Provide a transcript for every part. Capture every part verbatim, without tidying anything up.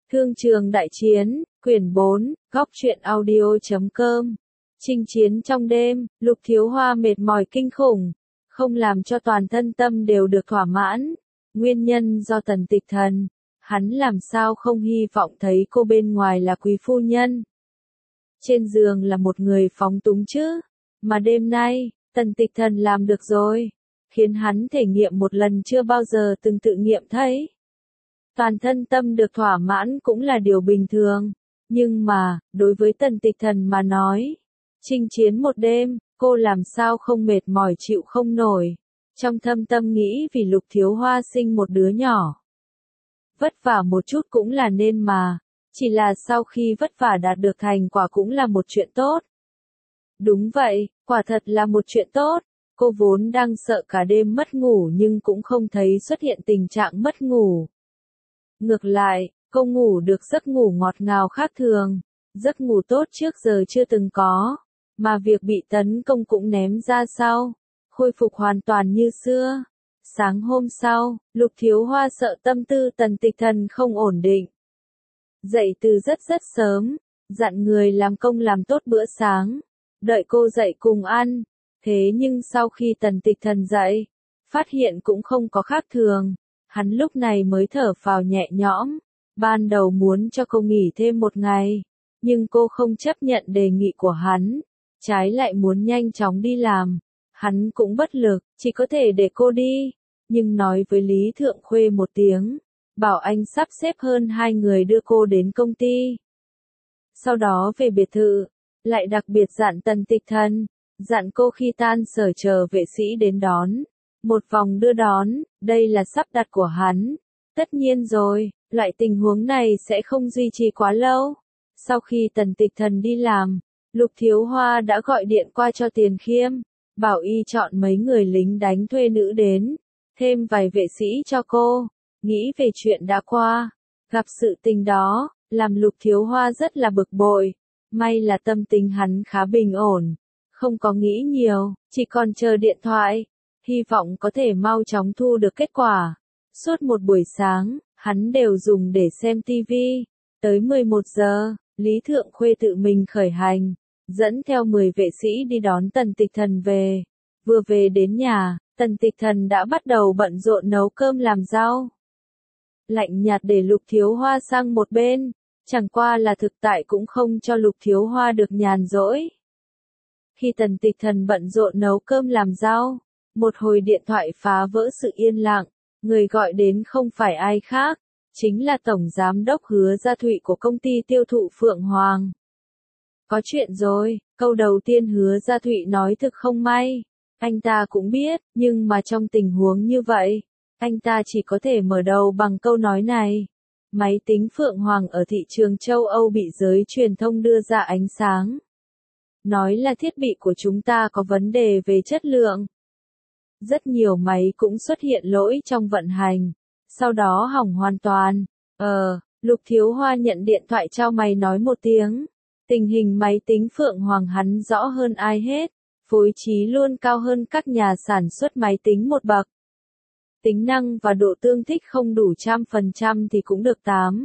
Thương trường đại chiến, quyển bốn, góc truyện audio.com. Chinh chiến trong đêm, Lục Thiếu Hoa mệt mỏi kinh khủng, không làm cho toàn thân tâm đều được thỏa mãn. Nguyên nhân do Tần Tịch Thần, hắn làm sao không hy vọng thấy cô bên ngoài là quý phu nhân. Trên giường là một người phóng túng chứ, mà đêm nay, Tần Tịch Thần làm được rồi, khiến hắn thể nghiệm một lần chưa bao giờ từng tự nghiệm thấy. Toàn thân tâm được thỏa mãn cũng là điều bình thường, nhưng mà, đối với Tần Tịch Thần mà nói, chinh chiến một đêm, cô làm sao không mệt mỏi chịu không nổi. Trong thâm tâm nghĩ vì Lục Thiếu Hoa sinh một đứa nhỏ. Vất vả một chút cũng là nên mà, chỉ là sau khi vất vả đạt được thành quả cũng là một chuyện tốt. Đúng vậy, quả thật là một chuyện tốt, cô vốn đang sợ cả đêm mất ngủ nhưng cũng không thấy xuất hiện tình trạng mất ngủ. Ngược lại, cô ngủ được giấc ngủ ngọt ngào khác thường, giấc ngủ tốt trước giờ chưa từng có, mà việc bị tấn công cũng ném ra sau, khôi phục hoàn toàn như xưa. Sáng hôm sau, Lục Thiếu Hoa sợ tâm tư Tần Tịch Thần không ổn định. Dậy từ rất rất sớm, dặn người làm công làm tốt bữa sáng, đợi cô dậy cùng ăn, thế nhưng sau khi Tần Tịch Thần dậy, phát hiện cũng không có khác thường. Hắn lúc này mới thở phào nhẹ nhõm, ban đầu muốn cho cô nghỉ thêm một ngày, nhưng cô không chấp nhận đề nghị của hắn, trái lại muốn nhanh chóng đi làm. Hắn cũng bất lực, chỉ có thể để cô đi, nhưng nói với Lý Thượng Khuê một tiếng, bảo anh sắp xếp hơn hai người đưa cô đến công ty. Sau đó về biệt thự, lại đặc biệt dặn Tần Tịch Thần, dặn cô khi tan sở chờ vệ sĩ đến đón. Một vòng đưa đón, đây là sắp đặt của hắn. Tất nhiên rồi, loại tình huống này sẽ không duy trì quá lâu. Sau khi Tần Tịch Thần đi làm, Lục Thiếu Hoa đã gọi điện qua cho Tiền Khiêm, bảo y chọn mấy người lính đánh thuê nữ đến, thêm vài vệ sĩ cho cô. Nghĩ về chuyện đã qua, gặp sự tình đó, làm Lục Thiếu Hoa rất là bực bội. May là tâm tình hắn khá bình ổn, không có nghĩ nhiều, chỉ còn chờ điện thoại. Hy vọng có thể mau chóng thu được kết quả. Suốt một buổi sáng, hắn đều dùng để xem tivi. Tới mười một giờ, Lý Thượng Khuê tự mình khởi hành, dẫn theo mười vệ sĩ đi đón Tần Tịch Thần về. Vừa về đến nhà, Tần Tịch Thần đã bắt đầu bận rộn nấu cơm làm rau. Lạnh nhạt để Lục Thiếu Hoa sang một bên, chẳng qua là thực tại cũng không cho Lục Thiếu Hoa được nhàn rỗi. Khi Tần Tịch Thần bận rộn nấu cơm làm rau, một hồi điện thoại phá vỡ sự yên lặng, người gọi đến không phải ai khác, chính là Tổng Giám đốc Hứa Gia Thụy của công ty tiêu thụ Phượng Hoàng. Có chuyện rồi, câu đầu tiên Hứa Gia Thụy nói thực không may, anh ta cũng biết, nhưng mà trong tình huống như vậy, anh ta chỉ có thể mở đầu bằng câu nói này. Máy tính Phượng Hoàng ở thị trường châu Âu bị giới truyền thông đưa ra ánh sáng. Nói là thiết bị của chúng ta có vấn đề về chất lượng. Rất nhiều máy cũng xuất hiện lỗi trong vận hành, sau đó hỏng hoàn toàn. Ờ, Lục Thiếu Hoa nhận điện thoại trao mày nói một tiếng. Tình hình máy tính Phượng Hoàng hắn rõ hơn ai hết, phối trí luôn cao hơn các nhà sản xuất máy tính một bậc. Tính năng và độ tương thích không đủ trăm phần trăm thì cũng được tám,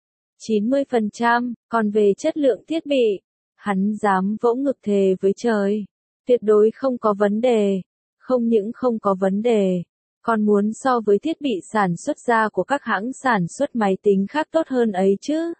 chín mươi phần trăm, còn về chất lượng thiết bị, hắn dám vỗ ngực thề với trời, tuyệt đối không có vấn đề. Không những không có vấn đề, còn muốn so với thiết bị sản xuất ra của các hãng sản xuất máy tính khác tốt hơn ấy chứ.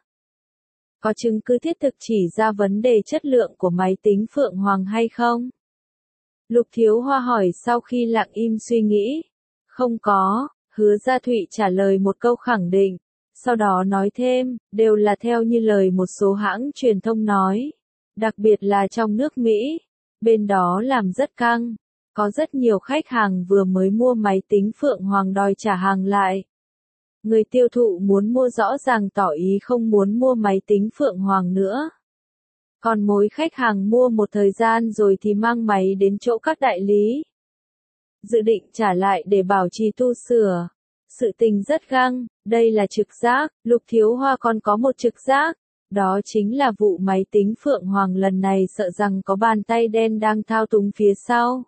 Có chứng cứ thiết thực chỉ ra vấn đề chất lượng của máy tính Phượng Hoàng hay không? Lục Thiếu Hoa hỏi sau khi lặng im suy nghĩ. Không có, Hứa Gia Thụy trả lời một câu khẳng định, sau đó nói thêm, đều là theo như lời một số hãng truyền thông nói, đặc biệt là trong nước Mỹ, bên đó làm rất căng. Có rất nhiều khách hàng vừa mới mua máy tính Phượng Hoàng đòi trả hàng lại. Người tiêu thụ muốn mua rõ ràng tỏ ý không muốn mua máy tính Phượng Hoàng nữa. Còn mỗi khách hàng mua một thời gian rồi thì mang máy đến chỗ các đại lý. Dự định trả lại để bảo trì tu sửa. Sự tình rất găng, đây là trực giác, Lục Thiếu Hoa còn có một trực giác. Đó chính là vụ máy tính Phượng Hoàng lần này sợ rằng có bàn tay đen đang thao túng phía sau.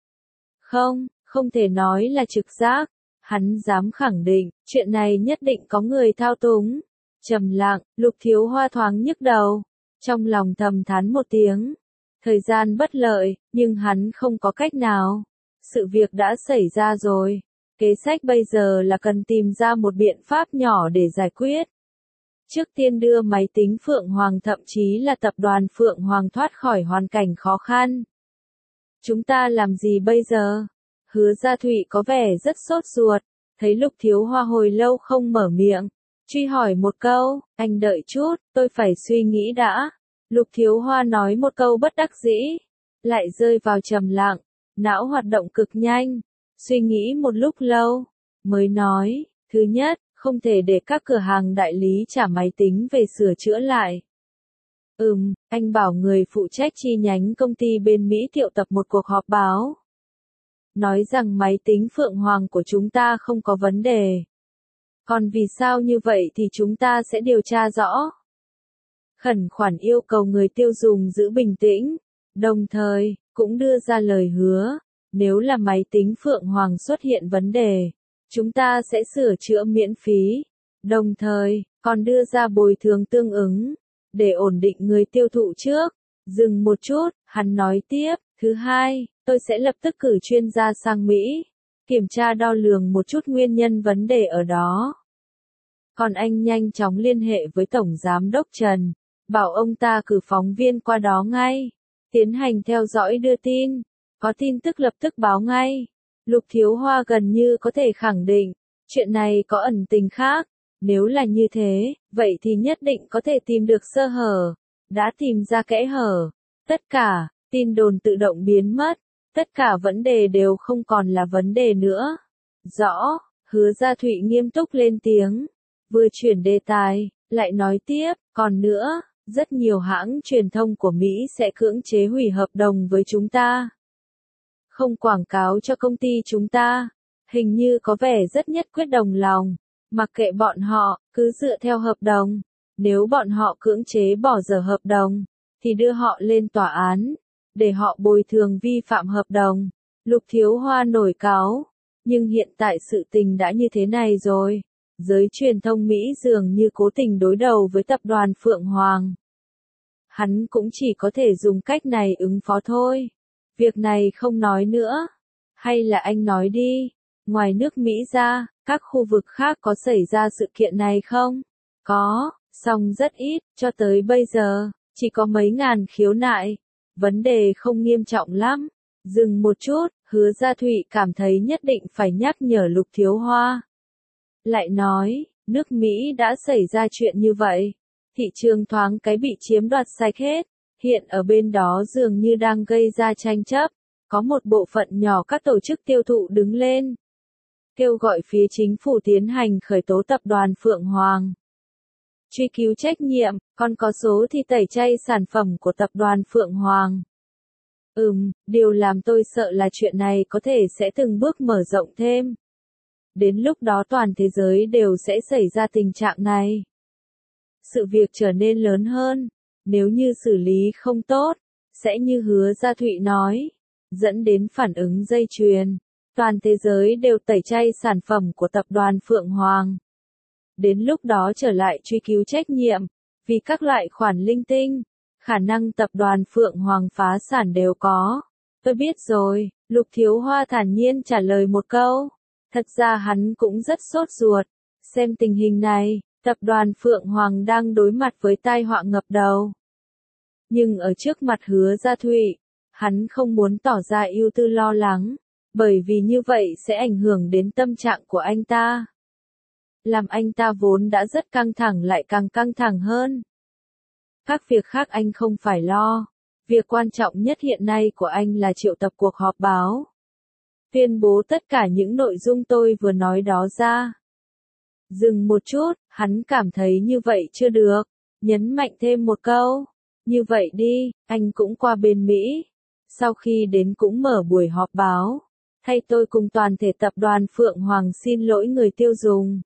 Không, không thể nói là trực giác. Hắn dám khẳng định, chuyện này nhất định có người thao túng. Trầm lặng, Lục Thiếu Hoa thoáng nhức đầu, trong lòng thầm thán một tiếng. Thời gian bất lợi, nhưng hắn không có cách nào. Sự việc đã xảy ra rồi. Kế sách bây giờ là cần tìm ra một biện pháp nhỏ để giải quyết. Trước tiên đưa máy tính Phượng Hoàng thậm chí là tập đoàn Phượng Hoàng thoát khỏi hoàn cảnh khó khăn. Chúng ta làm gì bây giờ? Hứa Gia Thụy có vẻ rất sốt ruột, thấy Lục Thiếu Hoa hồi lâu không mở miệng. Truy hỏi một câu, anh đợi chút, tôi phải suy nghĩ đã. Lục Thiếu Hoa nói một câu bất đắc dĩ, lại rơi vào trầm lặng, não hoạt động cực nhanh, suy nghĩ một lúc lâu, mới nói, thứ nhất, không thể để các cửa hàng đại lý trả máy tính về sửa chữa lại. Ừm, anh bảo người phụ trách chi nhánh công ty bên Mỹ triệu tập một cuộc họp báo. Nói rằng máy tính Phượng Hoàng của chúng ta không có vấn đề. Còn vì sao như vậy thì chúng ta sẽ điều tra rõ. Khẩn khoản yêu cầu người tiêu dùng giữ bình tĩnh, đồng thời, cũng đưa ra lời hứa, nếu là máy tính Phượng Hoàng xuất hiện vấn đề, chúng ta sẽ sửa chữa miễn phí, đồng thời, còn đưa ra bồi thường tương ứng, để ổn định người tiêu thụ trước. Dừng một chút, hắn nói tiếp, thứ hai, tôi sẽ lập tức cử chuyên gia sang Mỹ, kiểm tra đo lường một chút nguyên nhân vấn đề ở đó. Còn anh nhanh chóng liên hệ với Tổng Giám đốc Trần, bảo ông ta cử phóng viên qua đó ngay, tiến hành theo dõi đưa tin, có tin tức lập tức báo ngay. Lục Thiếu Hoa gần như có thể khẳng định, chuyện này có ẩn tình khác, nếu là như thế, vậy thì nhất định có thể tìm được sơ hở, đã tìm ra kẽ hở, tất cả, tin đồn tự động biến mất, tất cả vấn đề đều không còn là vấn đề nữa. Rõ, Hứa Gia Thụy nghiêm túc lên tiếng, vừa chuyển đề tài, lại nói tiếp, còn nữa, rất nhiều hãng truyền thông của Mỹ sẽ cưỡng chế hủy hợp đồng với chúng ta. Không quảng cáo cho công ty chúng ta, hình như có vẻ rất nhất quyết đồng lòng, mặc kệ bọn họ, cứ dựa theo hợp đồng, nếu bọn họ cưỡng chế bỏ dở hợp đồng, thì đưa họ lên tòa án, để họ bồi thường vi phạm hợp đồng. Lục Thiếu Hoa nổi cáu, nhưng hiện tại sự tình đã như thế này rồi, giới truyền thông Mỹ dường như cố tình đối đầu với tập đoàn Phượng Hoàng. Hắn cũng chỉ có thể dùng cách này ứng phó thôi. Việc này không nói nữa. Hay là anh nói đi, ngoài nước Mỹ ra, các khu vực khác có xảy ra sự kiện này không? Có, song rất ít, cho tới bây giờ, chỉ có mấy ngàn khiếu nại. Vấn đề không nghiêm trọng lắm. Dừng một chút, Hứa Gia Thụy cảm thấy nhất định phải nhắc nhở Lục Thiếu Hoa. Lại nói, nước Mỹ đã xảy ra chuyện như vậy. Thị trường thoáng cái bị chiếm đoạt sạch hết. Hiện ở bên đó dường như đang gây ra tranh chấp. Có một bộ phận nhỏ các tổ chức tiêu thụ đứng lên, kêu gọi phía chính phủ tiến hành khởi tố tập đoàn Phượng Hoàng. Truy cứu trách nhiệm, còn có số thì tẩy chay sản phẩm của tập đoàn Phượng Hoàng. Ừm, điều làm tôi sợ là chuyện này có thể sẽ từng bước mở rộng thêm. Đến lúc đó toàn thế giới đều sẽ xảy ra tình trạng này. Sự việc trở nên lớn hơn, nếu như xử lý không tốt, sẽ như Hứa Gia Thụy nói, dẫn đến phản ứng dây chuyền. Toàn thế giới đều tẩy chay sản phẩm của tập đoàn Phượng Hoàng. Đến lúc đó trở lại truy cứu trách nhiệm, vì các loại khoản linh tinh, khả năng tập đoàn Phượng Hoàng phá sản đều có. Tôi biết rồi, Lục Thiếu Hoa thản nhiên trả lời một câu. Thật ra hắn cũng rất sốt ruột. Xem tình hình này, tập đoàn Phượng Hoàng đang đối mặt với tai họa ngập đầu. Nhưng ở trước mặt Hứa Gia Thụy, hắn không muốn tỏ ra ưu tư lo lắng, bởi vì như vậy sẽ ảnh hưởng đến tâm trạng của anh ta. Làm anh ta vốn đã rất căng thẳng lại càng căng thẳng hơn. Các việc khác anh không phải lo. Việc quan trọng nhất hiện nay của anh là triệu tập cuộc họp báo. Tuyên bố tất cả những nội dung tôi vừa nói đó ra. Dừng một chút, hắn cảm thấy như vậy chưa được. Nhấn mạnh thêm một câu. Như vậy đi, anh cũng qua bên Mỹ. Sau khi đến cũng mở buổi họp báo. Thay tôi cùng toàn thể tập đoàn Phượng Hoàng xin lỗi người tiêu dùng.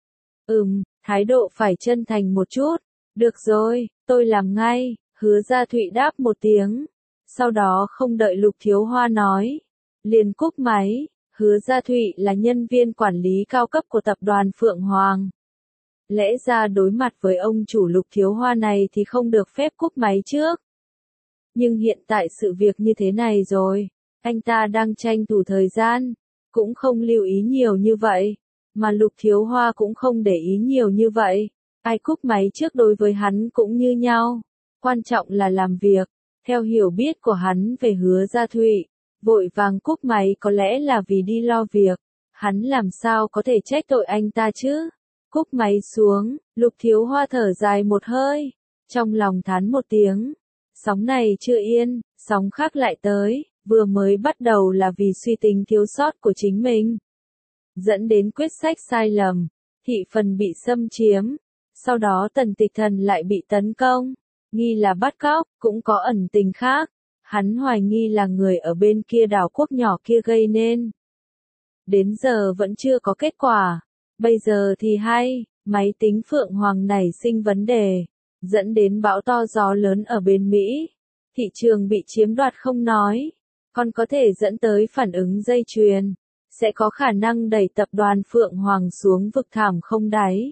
Ừm, thái độ phải chân thành một chút. Được rồi, tôi làm ngay. Hứa Gia Thụy đáp một tiếng. Sau đó không đợi Lục Thiếu Hoa nói, liền cúp máy. Hứa Gia Thụy là nhân viên quản lý cao cấp của tập đoàn Phượng Hoàng. Lẽ ra đối mặt với ông chủ Lục Thiếu Hoa này thì không được phép cúp máy trước. Nhưng hiện tại sự việc như thế này rồi, anh ta đang tranh thủ thời gian, cũng không lưu ý nhiều như vậy, mà Lục Thiếu Hoa cũng không để ý nhiều như vậy. Ai cúp máy trước đối với hắn cũng như nhau, quan trọng là làm việc. Theo hiểu biết của hắn về Hứa Gia Thụy, vội vàng cúp máy có lẽ là vì đi lo việc, hắn làm sao có thể trách tội anh ta chứ. Cúp máy xuống, Lục Thiếu Hoa thở dài một hơi, trong lòng thán một tiếng. Sóng này chưa yên, sóng khác lại tới, vừa mới bắt đầu là vì suy tính thiếu sót của chính mình, dẫn đến quyết sách sai lầm, thị phần bị xâm chiếm, sau đó Tần Tịch Thần lại bị tấn công, nghi là bắt cóc, cũng có ẩn tình khác, hắn hoài nghi là người ở bên kia đảo quốc nhỏ kia gây nên. Đến giờ vẫn chưa có kết quả, bây giờ thì hay, máy tính Phượng Hoàng nảy sinh vấn đề, dẫn đến bão to gió lớn ở bên Mỹ, thị trường bị chiếm đoạt không nói, còn có thể dẫn tới phản ứng dây chuyền, sẽ có khả năng đẩy tập đoàn Phượng Hoàng xuống vực thẳm không đáy.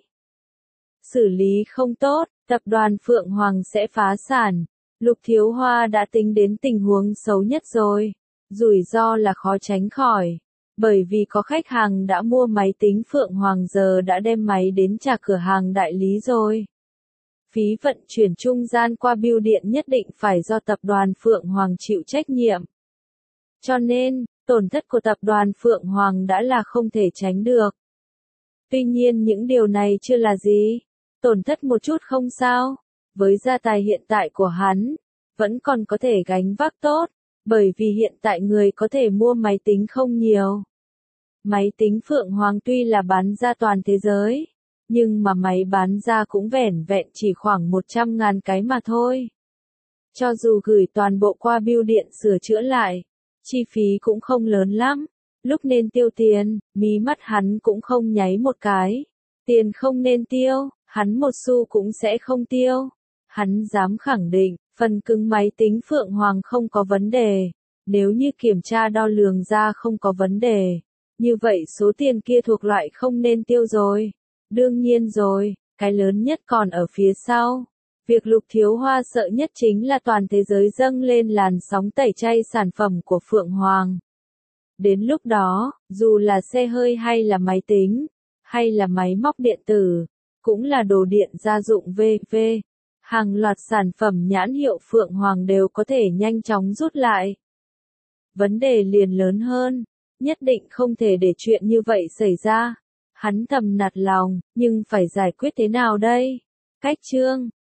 Xử lý không tốt, tập đoàn Phượng Hoàng sẽ phá sản. Lục Thiếu Hoa đã tính đến tình huống xấu nhất rồi, rủi ro là khó tránh khỏi, bởi vì có khách hàng đã mua máy tính Phượng Hoàng giờ đã đem máy đến trả cửa hàng đại lý rồi. Phí vận chuyển trung gian qua bưu điện nhất định phải do tập đoàn Phượng Hoàng chịu trách nhiệm. Cho nên, tổn thất của tập đoàn Phượng Hoàng đã là không thể tránh được. Tuy nhiên những điều này chưa là gì, tổn thất một chút không sao, với gia tài hiện tại của hắn, vẫn còn có thể gánh vác tốt, bởi vì hiện tại người có thể mua máy tính không nhiều. Máy tính Phượng Hoàng tuy là bán ra toàn thế giới, nhưng mà máy bán ra cũng vẻn vẹn chỉ khoảng một trăm ngàn cái mà thôi. Cho dù gửi toàn bộ qua bưu điện sửa chữa lại, chi phí cũng không lớn lắm, lúc nên tiêu tiền, mí mắt hắn cũng không nháy một cái. Tiền không nên tiêu, hắn một xu cũng sẽ không tiêu. Hắn dám khẳng định, phần cứng máy tính Phượng Hoàng không có vấn đề. Nếu như kiểm tra đo lường ra không có vấn đề, như vậy số tiền kia thuộc loại không nên tiêu rồi. Đương nhiên rồi, cái lớn nhất còn ở phía sau. Việc Lục Thiếu Hoa sợ nhất chính là toàn thế giới dâng lên làn sóng tẩy chay sản phẩm của Phượng Hoàng. Đến lúc đó, dù là xe hơi hay là máy tính, hay là máy móc điện tử, cũng là đồ điện gia dụng vân vân, hàng loạt sản phẩm nhãn hiệu Phượng Hoàng đều có thể nhanh chóng rút lại. Vấn đề liền lớn hơn, nhất định không thể để chuyện như vậy xảy ra. Hắn thầm nạt lòng, nhưng phải giải quyết thế nào đây? Cách chương